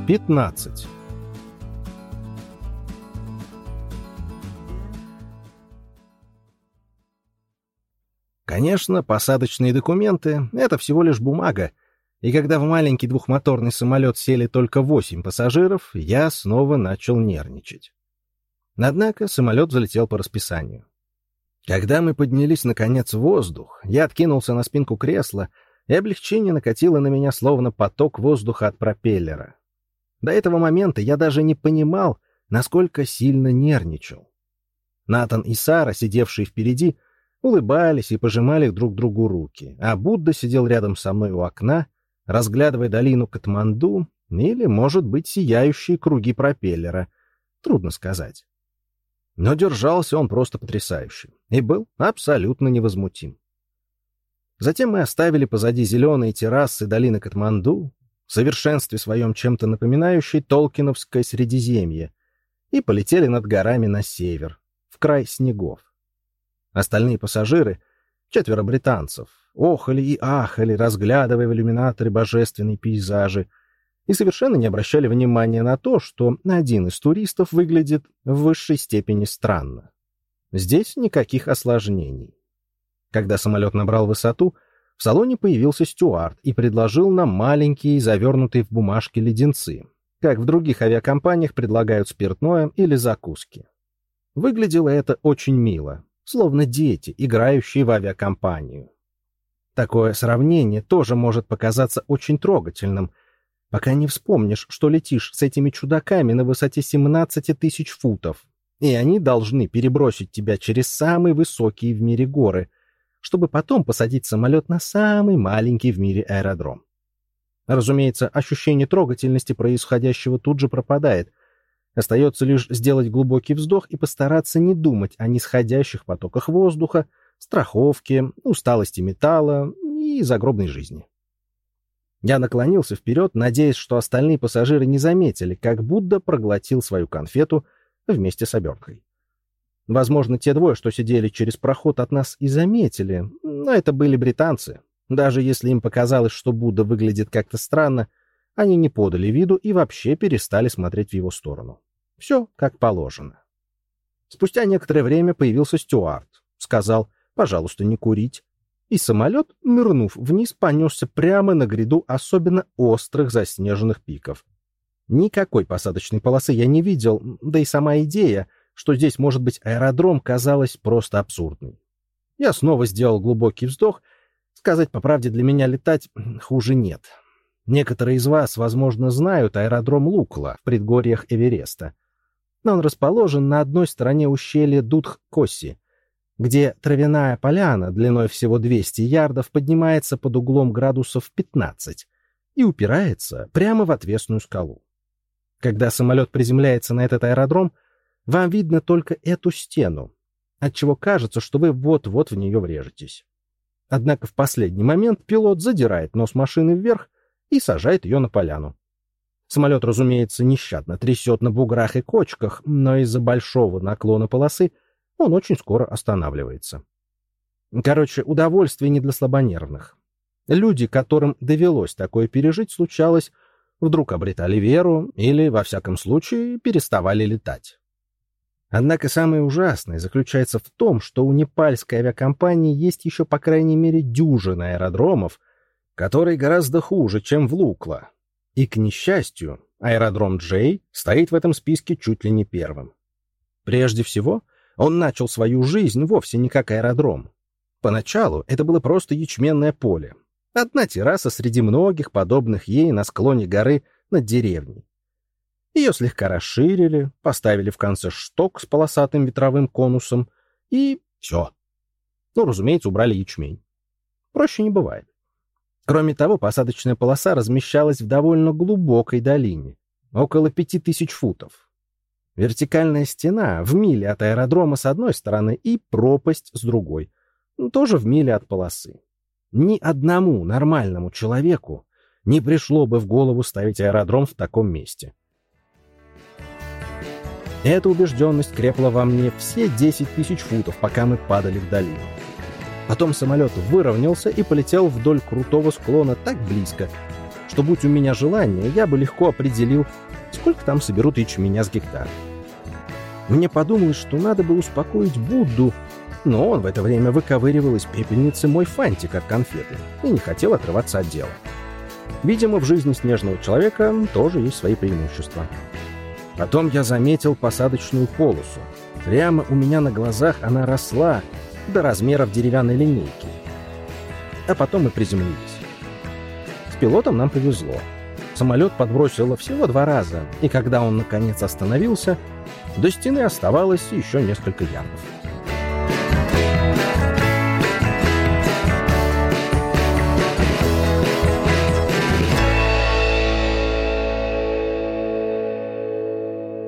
15. Конечно, посадочные документы — это всего лишь бумага, и когда в маленький двухмоторный самолет сели только 8 пассажиров, я снова начал нервничать. Однако самолет взлетел по расписанию. Когда мы поднялись наконец в воздух, я откинулся на спинку кресла, и облегчение накатило на меня словно поток воздуха от пропеллера. До этого момента я даже не понимал, насколько сильно нервничал. Натан и Сара, сидевшие впереди, улыбались и пожимали друг другу руки, а Будда сидел рядом со мной у окна, разглядывая долину Катманду или, может быть, сияющие круги пропеллера. Трудно сказать. Но держался он просто потрясающе и был абсолютно невозмутим. Затем мы оставили позади зеленые террасы долины Катманду, в совершенстве своем чем-то напоминающей толкиновское Средиземье, и полетели над горами на север, в край снегов. Остальные пассажиры, 4 британцев, охали и ахали, разглядывая в иллюминаторы божественные пейзажи, и совершенно не обращали внимания на то, что один из туристов выглядит в высшей степени странно. Здесь никаких осложнений. Когда самолет набрал высоту, в салоне появился стюард и предложил нам маленькие, завернутые в бумажки леденцы, как в других авиакомпаниях предлагают спиртное или закуски. Выглядело это очень мило, словно дети, играющие в авиакомпанию. Такое сравнение тоже может показаться очень трогательным, пока не вспомнишь, что летишь с этими чудаками на высоте 17 тысяч футов, и они должны перебросить тебя через самые высокие в мире горы, чтобы потом посадить самолет на самый маленький в мире аэродром. Разумеется, ощущение трогательности происходящего тут же пропадает. Остается лишь сделать глубокий вздох и постараться не думать о нисходящих потоках воздуха, страховке, усталости металла и загробной жизни. Я наклонился вперед, надеясь, что остальные пассажиры не заметили, как Будда проглотил свою конфету вместе с оберткой. Возможно, те двое, что сидели через проход от нас, и заметили, но это были британцы. Даже если им показалось, что Будда выглядит как-то странно, они не подали виду и вообще перестали смотреть в его сторону. Все как положено. Спустя некоторое время появился стюард. Сказал: «Пожалуйста, не курить». И самолет, нырнув вниз, понесся прямо на гряду особенно острых заснеженных пиков. Никакой посадочной полосы я не видел, да и сама идея, что здесь может быть аэродром, казалась просто абсурдной. Я снова сделал глубокий вздох. Сказать по правде, для меня летать хуже нет. Некоторые из вас, возможно, знают аэродром Лукла в предгорьях Эвереста. Но он расположен на одной стороне ущелья Дудх-Коси, где травяная поляна длиной всего 200 ярдов поднимается под углом градусов 15 и упирается прямо в отвесную скалу. Когда самолет приземляется на этот аэродром, вам видно только эту стену, отчего кажется, что вы вот-вот в нее врежетесь. Однако в последний момент пилот задирает нос машины вверх и сажает ее на поляну. Самолет, разумеется, нещадно трясет на буграх и кочках, но из-за большого наклона полосы он очень скоро останавливается. Короче, удовольствие не для слабонервных. Люди, которым довелось такое пережить, случалось, вдруг обретали веру или, во всяком случае, переставали летать. Однако самое ужасное заключается в том, что у непальской авиакомпании есть еще по крайней мере дюжина аэродромов, которые гораздо хуже, чем в Лукла. И, к несчастью, аэродром Джей стоит в этом списке чуть ли не первым. Прежде всего, он начал свою жизнь вовсе не как аэродром. Поначалу это было просто ячменное поле. Одна терраса среди многих, подобных ей на склоне горы над деревней. Ее слегка расширили, поставили в конце шток с полосатым ветровым конусом, и все. Ну, разумеется, убрали ячмень. Проще не бывает. Кроме того, посадочная полоса размещалась в довольно глубокой долине, около 5000 футов. Вертикальная стена в миле от аэродрома с одной стороны и пропасть с другой, тоже в миле от полосы. Ни одному нормальному человеку не пришло бы в голову ставить аэродром в таком месте. Эта убежденность крепла во мне все 10 000 футов, пока мы падали в долину. Потом самолет выровнялся и полетел вдоль крутого склона так близко, что, будь у меня желание, я бы легко определил, сколько там соберут ячменя с гектара. Мне подумалось, что надо бы успокоить Будду, но он в это время выковыривал из пепельницы мой фантик от конфеты и не хотел отрываться от дела. Видимо, в жизни снежного человека тоже есть свои преимущества. Потом я заметил посадочную полосу. Прямо у меня на глазах она росла до размеров деревянной линейки. А потом мы приземлились. С пилотом нам повезло. Самолет подбросило всего 2 раза, и когда он наконец остановился, до стены оставалось еще несколько ярдов.